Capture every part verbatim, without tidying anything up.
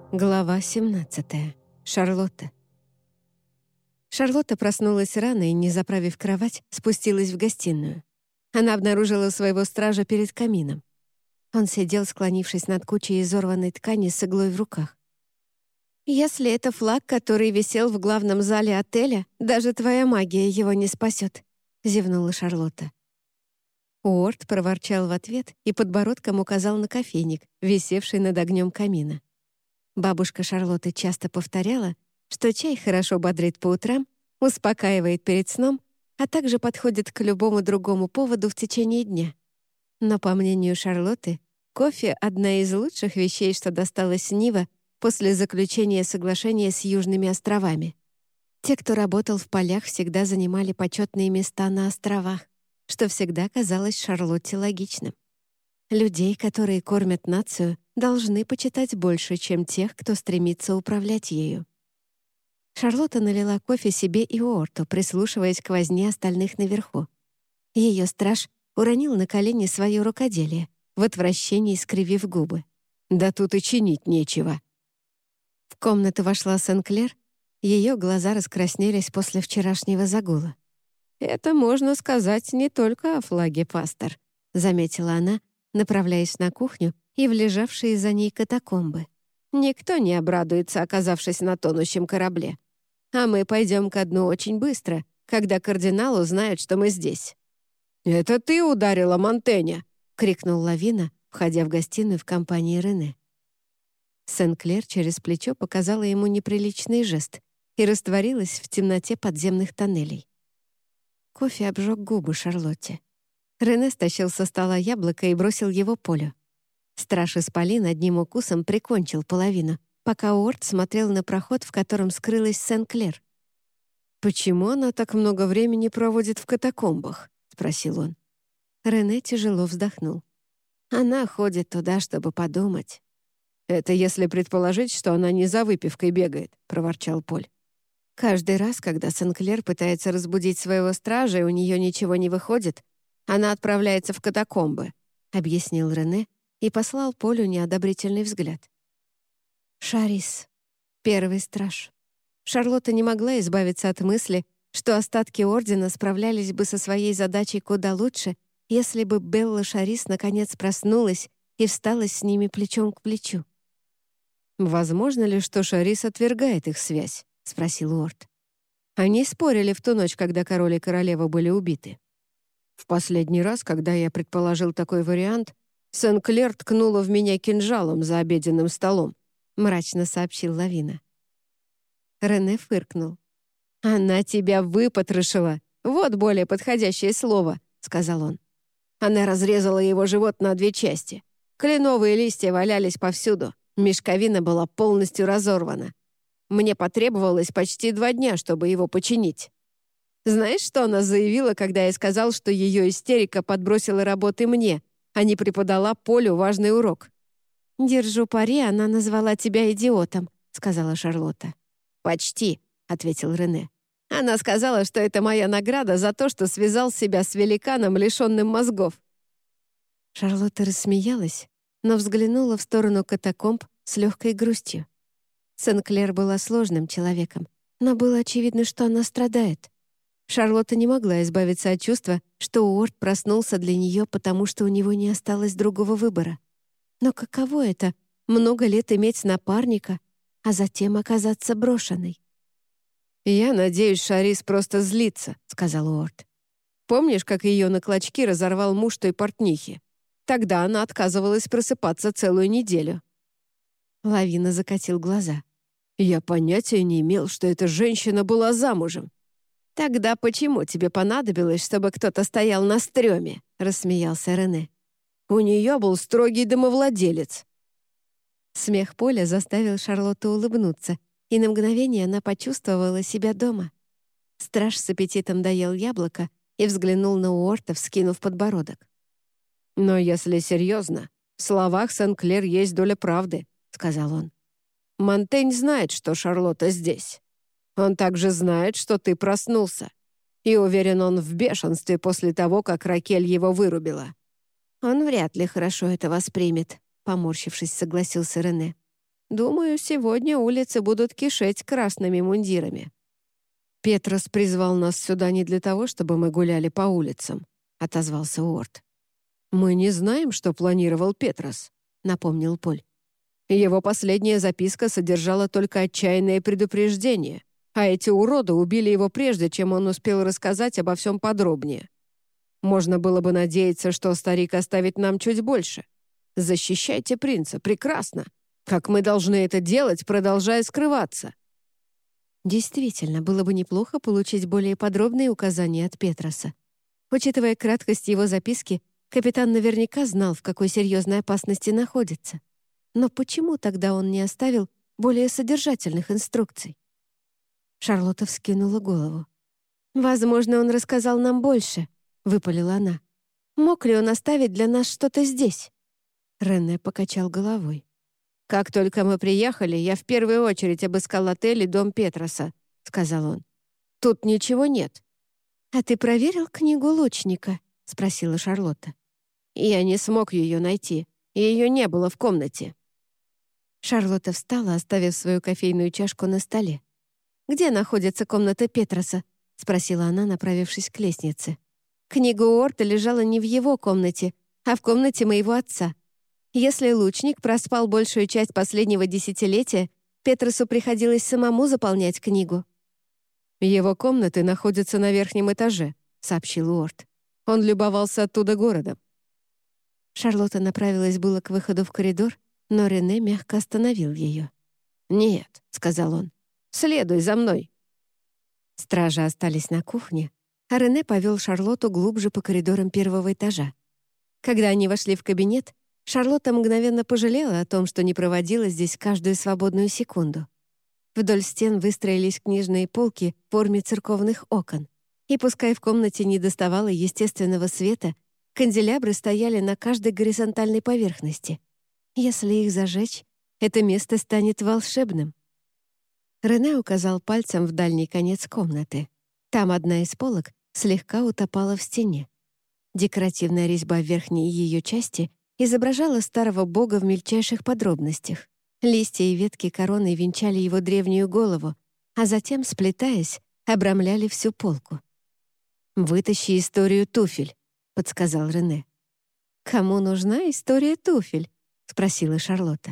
Глава семнадцатая. Шарлотта. Шарлотта проснулась рано и, не заправив кровать, спустилась в гостиную. Она обнаружила своего стража перед камином. Он сидел, склонившись над кучей изорванной ткани с иглой в руках. «Если это флаг, который висел в главном зале отеля, даже твоя магия его не спасет», — зевнула Шарлотта. Уорд проворчал в ответ и подбородком указал на кофейник, висевший над огнем камина. Бабушка Шарлотты часто повторяла, что чай хорошо бодрит по утрам, успокаивает перед сном, а также подходит к любому другому поводу в течение дня. Но, по мнению Шарлотты, кофе — одна из лучших вещей, что досталось Нива после заключения соглашения с Южными островами. Те, кто работал в полях, всегда занимали почетные места на островах, что всегда казалось Шарлотте логичным. Людей, которые кормят нацию, должны почитать больше, чем тех, кто стремится управлять ею. Шарлотта налила кофе себе и Уорту, прислушиваясь к возне остальных наверху. Ее страж уронил на колени свое рукоделие, в отвращении скривив губы. «Да тут и чинить нечего». В комнату вошла Сен-Клер, ее глаза раскраснелись после вчерашнего загула. «Это можно сказать не только о флаге, пастор», — заметила она, направляясь на кухню и в лежавшие за ней катакомбы. «Никто не обрадуется, оказавшись на тонущем корабле. А мы пойдем ко дну очень быстро, когда кардинал узнает, что мы здесь». «Это ты ударила Монтэня!» — крикнул Лавина, входя в гостиную в компании Рене. Сен-Клер через плечо показала ему неприличный жест и растворилась в темноте подземных тоннелей. Кофе обжег губы Шарлотте. Рене стащил со стола яблоко и бросил его Полю. Страж Исполин одним укусом прикончил половину, пока Уорд смотрел на проход, в котором скрылась Сен-Клер. «Почему она так много времени проводит в катакомбах?» — спросил он. Рене тяжело вздохнул. «Она ходит туда, чтобы подумать». «Это если предположить, что она не за выпивкой бегает», — проворчал Поль. «Каждый раз, когда Сен-Клер пытается разбудить своего стража, и у нее ничего не выходит, она отправляется в катакомбы», — объяснил Рене и послал Полю неодобрительный взгляд. Шарис. Первый страж. Шарлотта не могла избавиться от мысли, что остатки Ордена справлялись бы со своей задачей куда лучше, если бы Белла Шарис наконец проснулась и встала с ними плечом к плечу. «Возможно ли, что Шарис отвергает их связь?» — спросил Уорд. Они спорили в ту ночь, когда король и королева были убиты. В последний раз, когда я предположил такой вариант, Сен-Клер ткнула в меня кинжалом за обеденным столом, мрачно сообщил Лавина. Рене фыркнул. «Она тебя выпотрошила. Вот более подходящее слово», — сказал он. Она разрезала его живот на две части. Кленовые листья валялись повсюду. Мешковина была полностью разорвана. Мне потребовалось почти два дня, чтобы его починить. Знаешь, что она заявила, когда я сказал, что ее истерика подбросила работы мне, а не преподала Полю важный урок? «Держу пари, она назвала тебя идиотом», — сказала Шарлотта. «Почти», — ответил Рене. «Она сказала, что это моя награда за то, что связал себя с великаном, лишенным мозгов». Шарлотта рассмеялась, но взглянула в сторону катакомб с легкой грустью. Сен-Клер была сложным человеком, но было очевидно, что она страдает. Шарлотта не могла избавиться от чувства, что Уорд проснулся для нее, потому что у него не осталось другого выбора. Но каково это — много лет иметь напарника, а затем оказаться брошенной? «Я надеюсь, Шарис просто злится», — сказал Уорд. «Помнишь, как ее на клочки разорвал муж той портнихи? Тогда она отказывалась просыпаться целую неделю». Лавина закатил глаза. «Я понятия не имел, что эта женщина была замужем». «Тогда почему тебе понадобилось, чтобы кто-то стоял на стреме?» — рассмеялся Рене. «У нее был строгий домовладелец». Смех Поля заставил Шарлотту улыбнуться, и на мгновение она почувствовала себя дома. Страж с аппетитом доел яблоко и взглянул на Уорта, вскинув подбородок. «Но если серьезно, в словах Сен-Клер есть доля правды», — сказал он. «Монтень знает, что Шарлотта здесь. Он также знает, что ты проснулся. И уверен, он в бешенстве после того, как Ракель его вырубила». «Он вряд ли хорошо это воспримет», — поморщившись, согласился Рене. Думаю, сегодня улицы будут кишеть красными мундирами». «Петрос призвал нас сюда не для того, чтобы мы гуляли по улицам», — отозвался Уорд. «Мы не знаем, что планировал Петрос», — напомнил Поль. «Его последняя записка содержала только отчаянное предупреждение, а эти уроды убили его прежде, чем он успел рассказать обо всем подробнее. Можно было бы надеяться, что старик оставит нам чуть больше. Защищайте принца, прекрасно. Как мы должны это делать, продолжая скрываться?» Действительно, было бы неплохо получить более подробные указания от Петроса. Учитывая краткость его записки, капитан наверняка знал, в какой серьезной опасности находится. Но почему тогда он не оставил более содержательных инструкций? Шарлотта вскинула голову. «Возможно, он рассказал нам больше», — выпалила она. «Мог ли он оставить для нас что-то здесь?» Рене покачал головой. «Как только мы приехали, я в первую очередь обыскал отель и дом Петроса», — сказал он. «Тут ничего нет». «А ты проверил книгу лучника?» — спросила Шарлотта. «Я не смог ее найти. Ее не было в комнате». Шарлотта встала, оставив свою кофейную чашку на столе. «Где находится комната Петроса?» — спросила она, направившись к лестнице. «Книга Уорта лежала не в его комнате, а в комнате моего отца. Если лучник проспал большую часть последнего десятилетия, Петросу приходилось самому заполнять книгу». «Его комнаты находятся на верхнем этаже», — сообщил Уорд. «Он любовался оттуда городом». Шарлотта направилась было к выходу в коридор, но Рене мягко остановил ее. «Нет», — сказал он, — «следуй за мной». Стражи остались на кухне, а Рене повел Шарлотту глубже по коридорам первого этажа. Когда они вошли в кабинет, Шарлотта мгновенно пожалела о том, что не проводила здесь каждую свободную секунду. Вдоль стен выстроились книжные полки в форме церковных окон. И пускай в комнате не доставало естественного света, канделябры стояли на каждой горизонтальной поверхности. Если их зажечь, это место станет волшебным. Рене указал пальцем в дальний конец комнаты. Там одна из полок слегка утопала в стене. Декоративная резьба в верхней ее части изображала старого бога в мельчайших подробностях. Листья и ветки короны венчали его древнюю голову, а затем, сплетаясь, обрамляли всю полку. «Вытащи историю туфель», — подсказал Рене. «Кому нужна история туфель?» — спросила Шарлотта.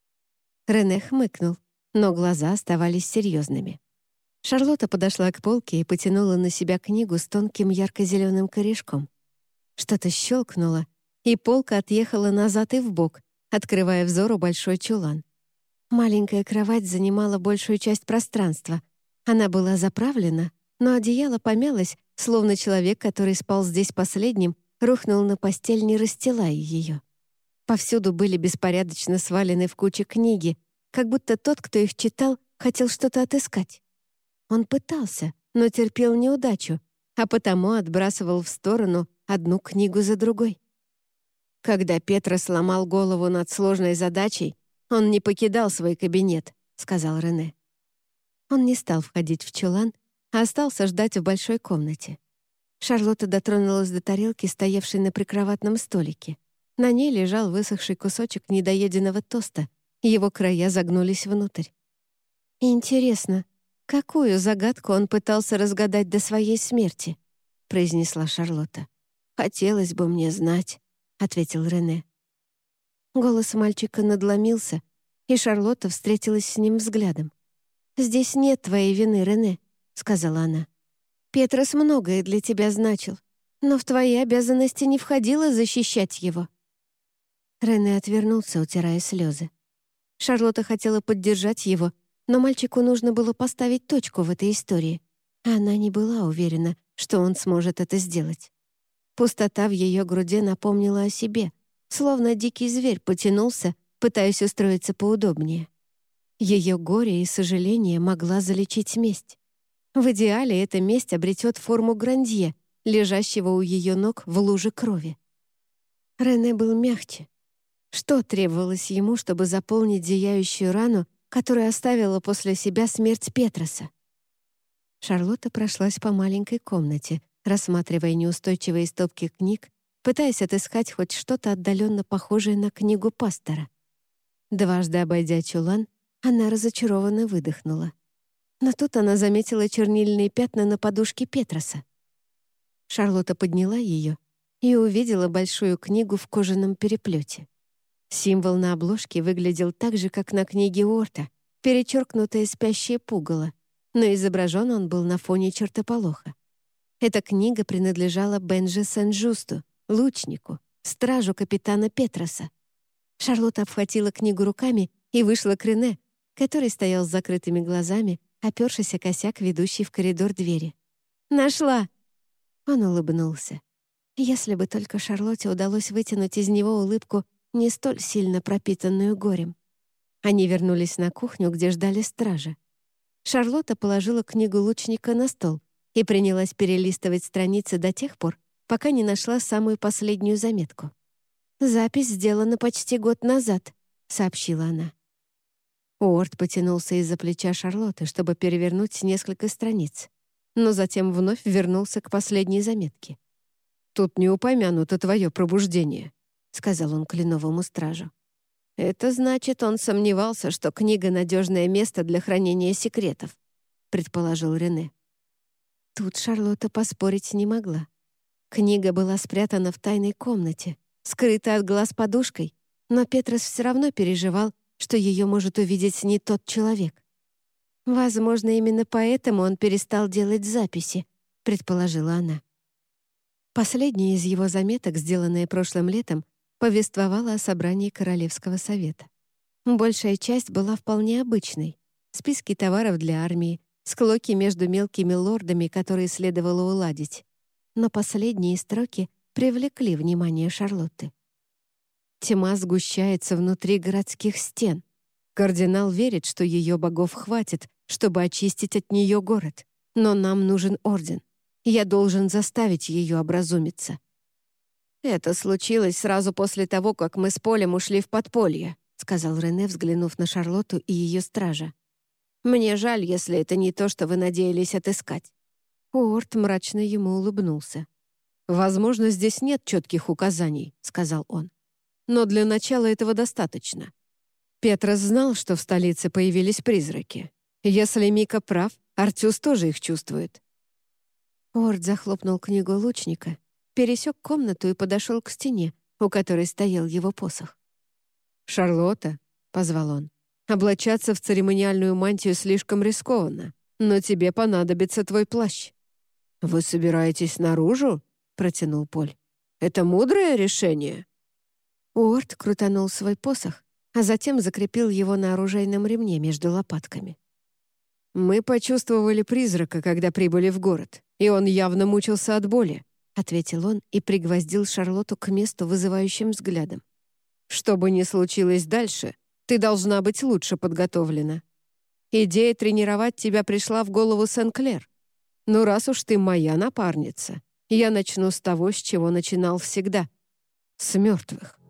Рене хмыкнул, но глаза оставались серьезными. Шарлотта подошла к полке и потянула на себя книгу с тонким ярко-зеленым корешком. Что-то щелкнуло, и полка отъехала назад и вбок, открывая взору большой чулан. Маленькая кровать занимала большую часть пространства. Она была заправлена, но одеяло помялось, словно человек, который спал здесь последним, рухнул на постель, не расстилая ее. Повсюду были беспорядочно свалены в куче книги, как будто тот, кто их читал, хотел что-то отыскать. Он пытался, но терпел неудачу, а потому отбрасывал в сторону одну книгу за другой. «Когда Петро сломал голову над сложной задачей, он не покидал свой кабинет», — сказал Рене. Он не стал входить в чулан, а остался ждать в большой комнате. Шарлотта дотронулась до тарелки, стоявшей на прикроватном столике. На ней лежал высохший кусочек недоеденного тоста, его края загнулись внутрь. «Интересно, какую загадку он пытался разгадать до своей смерти?» — произнесла Шарлотта. «Хотелось бы мне знать», — ответил Рене. Голос мальчика надломился, и Шарлотта встретилась с ним взглядом. «Здесь нет твоей вины, Рене», — сказала она. «Петрос многое для тебя значил, но в твои обязанности не входило защищать его». Рене отвернулся, утирая слезы. Шарлотта хотела поддержать его, но мальчику нужно было поставить точку в этой истории, а она не была уверена, что он сможет это сделать. Пустота в ее груди напомнила о себе, словно дикий зверь потянулся, пытаясь устроиться поудобнее. Ее горе и сожаление могла залечить месть. В идеале эта месть обретет форму Грандье, лежащего у ее ног в луже крови. Рене был мягче. Что требовалось ему, чтобы заполнить зияющую рану, которую оставила после себя смерть Петроса? Шарлотта прошлась по маленькой комнате, рассматривая неустойчивые стопки книг, пытаясь отыскать хоть что-то отдаленно похожее на книгу пастора. Дважды обойдя чулан, она разочарованно выдохнула. Но тут она заметила чернильные пятна на подушке Петроса. Шарлотта подняла ее и увидела большую книгу в кожаном переплете. Символ на обложке выглядел так же, как на книге Уорта, перечеркнутое спящее пугало, но изображен он был на фоне чертополоха. Эта книга принадлежала Бенджи Сен-Жусту, лучнику, стражу капитана Петроса. Шарлотта обхватила книгу руками и вышла к Рене, который стоял с закрытыми глазами, опершись о косяк, ведущий в коридор двери. «Нашла!» Он улыбнулся. Если бы только Шарлотте удалось вытянуть из него улыбку, не столь сильно пропитанную горем. Они вернулись на кухню, где ждали стража. Шарлотта положила книгу лучника на стол и принялась перелистывать страницы до тех пор, пока не нашла самую последнюю заметку. «Запись сделана почти год назад», — сообщила она. Уорд потянулся из-за плеча Шарлотты, чтобы перевернуть несколько страниц, но затем вновь вернулся к последней заметке. «Тут не упомянуто твое пробуждение», — сказал он кленовому стражу. «Это значит, он сомневался, что книга — надежное место для хранения секретов», — предположил Рене. Тут Шарлотта поспорить не могла. Книга была спрятана в тайной комнате, скрыта от глаз подушкой, но Петрос все равно переживал, что ее может увидеть не тот человек. «Возможно, именно поэтому он перестал делать записи», — предположила она. Последняя из его заметок, сделанная прошлым летом, повествовала о собрании Королевского совета. Большая часть была вполне обычной. Списки товаров для армии, склоки между мелкими лордами, которые следовало уладить. Но последние строки привлекли внимание Шарлотты. Тьма сгущается внутри городских стен. Кардинал верит, что ее богов хватит, чтобы очистить от нее город. Но нам нужен орден. Я должен заставить ее образумиться. «Это случилось сразу после того, как мы с Полем ушли в подполье», сказал Рене, взглянув на Шарлотту и ее стража. «Мне жаль, если это не то, что вы надеялись отыскать». Уорд мрачно ему улыбнулся. «Возможно, здесь нет четких указаний», — сказал он. «Но для начала этого достаточно. Петрос знал, что в столице появились призраки. Если Мика прав, Артюс тоже их чувствует». Уорд захлопнул книгу лучника, пересек комнату и подошел к стене, у которой стоял его посох. «Шарлотта», — позвал он, — «облачаться в церемониальную мантию слишком рискованно, но тебе понадобится твой плащ». «Вы собираетесь наружу?» — протянул Поль. «Это мудрое решение?» Уорд крутанул свой посох, а затем закрепил его на оружейном ремне между лопатками. «Мы почувствовали призрака, когда прибыли в город, и он явно мучился от боли», — ответил он и пригвоздил Шарлотту к месту вызывающим взглядом. «Что бы ни случилось дальше, ты должна быть лучше подготовлена. Идея тренировать тебя пришла в голову Сен-Клер. Ну, раз уж ты моя напарница, я начну с того, с чего начинал всегда — с мертвых».